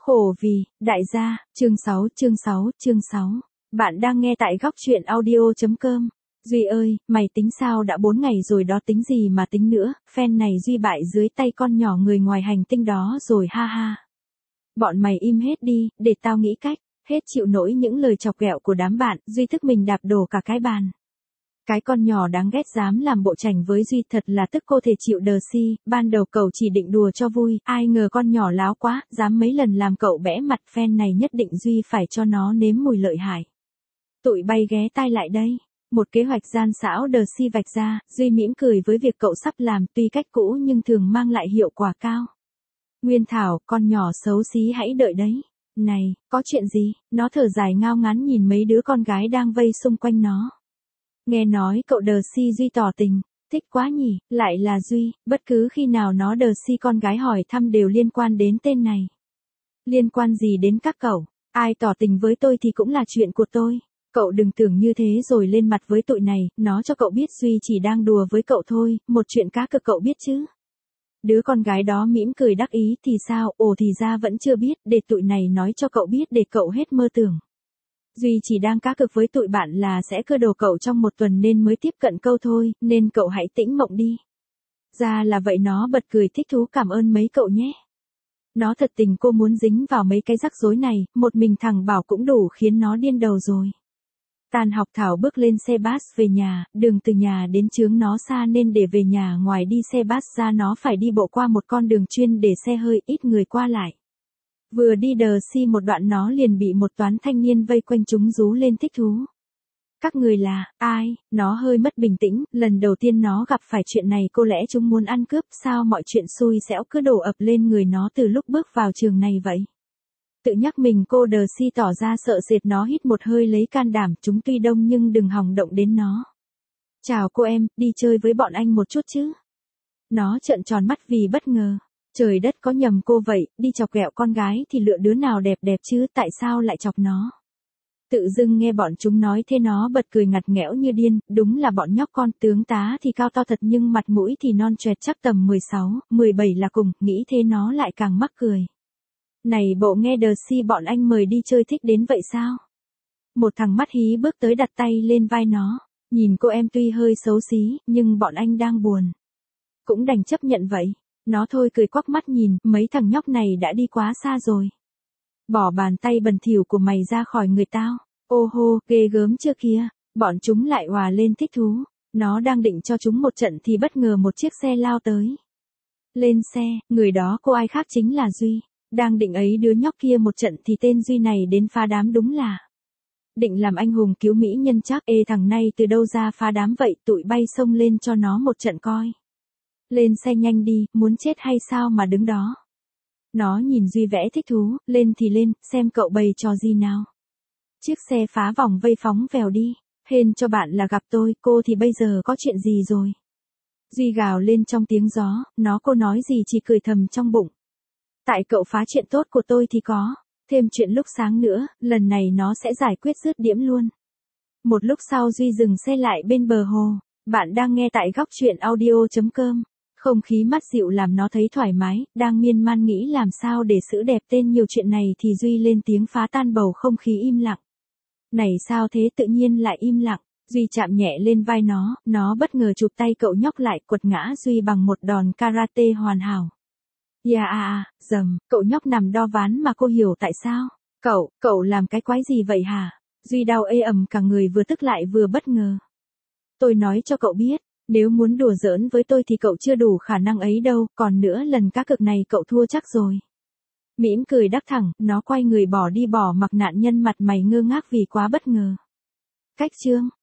Khổ vì, đại gia, chương 6. Bạn đang nghe tại góc truyện audio.com. Duy ơi, mày tính sao đã 4 ngày rồi đó, tính gì mà tính nữa, fan này Duy bại dưới tay con nhỏ người ngoài hành tinh đó rồi ha ha. Bọn mày im hết đi, để tao nghĩ cách, hết chịu nổi những lời chọc ghẹo của đám bạn, Duy thức mình đạp đổ cả cái bàn. Cái con nhỏ đáng ghét dám làm bộ chảnh với Duy, thật là tức cô thể chịu đờ si, ban đầu cậu chỉ định đùa cho vui, ai ngờ con nhỏ láo quá, dám mấy lần làm cậu bẽ mặt, fan này nhất định Duy phải cho nó nếm mùi lợi hại. Tụi bay ghé tai lại đây. Một kế hoạch gian xảo đờ si vạch ra, Duy mỉm cười với việc cậu sắp làm, tuy cách cũ nhưng thường mang lại hiệu quả cao. Nguyên Thảo, con nhỏ xấu xí hãy đợi đấy. Này, có chuyện gì? Nó thở dài ngao ngán nhìn mấy đứa con gái đang vây xung quanh nó. Nghe nói cậu đờ si Duy tỏ tình, thích quá nhỉ, lại là Duy, bất cứ khi nào nó đờ si con gái hỏi thăm đều liên quan đến tên này. Liên quan gì đến các cậu, ai tỏ tình với tôi thì cũng là chuyện của tôi. Cậu đừng tưởng như thế rồi lên mặt với tụi này, nó cho cậu biết Duy chỉ đang đùa với cậu thôi, một chuyện cá cực cậu biết chứ. Đứa con gái đó mỉm cười đắc ý, thì sao, ồ thì ra vẫn chưa biết, để tụi này nói cho cậu biết để cậu hết mơ tưởng. Duy chỉ đang cá cực với tụi bạn là sẽ cưa đồ cậu trong một tuần nên mới tiếp cận câu thôi, nên cậu hãy tĩnh mộng đi. Ra là vậy, nó bật cười thích thú, cảm ơn mấy cậu nhé. Nó thật tình cô muốn dính vào mấy cái rắc rối này, một mình thằng Bảo cũng đủ khiến nó điên đầu rồi. Tan học Thảo bước lên xe bus về nhà, đường từ nhà đến chướng nó xa nên để về nhà ngoài đi xe bus ra nó phải đi bộ qua một con đường chuyên để xe hơi ít người qua lại. Vừa đi đờ si một đoạn nó liền bị một toán thanh niên vây quanh, chúng rú lên thích thú. Các người là, ai? Nó hơi mất bình tĩnh, lần đầu tiên nó gặp phải chuyện này, cô lẽ chúng muốn ăn cướp, sao mọi chuyện xui xẻo cứ đổ ập lên người nó từ lúc bước vào trường này vậy? Tự nhắc mình, cô đờ si tỏ ra sợ sệt, nó hít một hơi lấy can đảm, chúng tuy đông nhưng đừng hòng động đến nó. Chào cô em, đi chơi với bọn anh một chút chứ? Nó trợn tròn mắt vì bất ngờ. Trời đất, có nhầm cô vậy, đi chọc ghẹo con gái thì lựa đứa nào đẹp đẹp chứ, tại sao lại chọc nó? Tự dưng nghe bọn chúng nói thế nó bật cười ngặt nghẽo như điên, đúng là bọn nhóc con, tướng tá thì cao to thật nhưng mặt mũi thì non choẹt, chắc tầm 16, 17 là cùng, nghĩ thế nó lại càng mắc cười. Này bộ nghe đờ si bọn anh mời đi chơi thích đến vậy sao? Một thằng mắt hí bước tới đặt tay lên vai nó, nhìn cô em tuy hơi xấu xí, nhưng bọn anh đang buồn. Cũng đành chấp nhận vậy. Nó thôi cười quắc mắt nhìn, mấy thằng nhóc này đã đi quá xa rồi. Bỏ bàn tay bẩn thỉu của mày ra khỏi người tao. Ô hô, ghê gớm chưa kia. Bọn chúng lại hòa lên thích thú. Nó đang định cho chúng một trận thì bất ngờ một chiếc xe lao tới. Lên xe, người đó cô ai khác chính là Duy. Đang định ấy đứa nhóc kia một trận thì tên Duy này đến phá đám, đúng là định làm anh hùng cứu mỹ nhân chắc. Ê, thằng này từ đâu ra phá đám vậy, tụi bay xông lên cho nó một trận coi. Lên xe nhanh đi, muốn chết hay sao mà đứng đó. Nó nhìn Duy vẽ thích thú, lên thì lên, xem cậu bày trò gì nào. Chiếc xe phá vòng vây phóng vèo đi. Hên cho bạn là gặp tôi, cô thì bây giờ có chuyện gì rồi? Duy gào lên trong tiếng gió, cô nói gì chỉ cười thầm trong bụng. Tại cậu phá chuyện tốt của tôi thì có thêm chuyện lúc sáng nữa, lần này nó sẽ giải quyết dứt điểm luôn. Một lúc sau Duy dừng xe lại bên bờ hồ. Bạn đang nghe tại góc truyện audio.com. Không khí mát dịu làm nó thấy thoải mái, đang miên man nghĩ làm sao để xử đẹp tên nhiều chuyện này thì Duy lên tiếng phá tan bầu không khí im lặng. Này sao thế, tự nhiên lại im lặng? Duy chạm nhẹ lên vai nó bất ngờ chụp tay cậu nhóc lại, quật ngã Duy bằng một đòn karate hoàn hảo. Dầm, cậu nhóc nằm đo ván mà cô hiểu tại sao. Cậu làm cái quái gì vậy hả? Duy đau ê ẩm cả người, vừa tức lại vừa bất ngờ. Tôi nói cho cậu biết. Nếu muốn đùa giỡn với tôi thì cậu chưa đủ khả năng ấy đâu, còn nữa lần cá cược này cậu thua chắc rồi. Mỉm cười đắc thẳng, nó quay người bỏ đi, bỏ mặc nạn nhân mặt mày ngơ ngác vì quá bất ngờ. Cách chương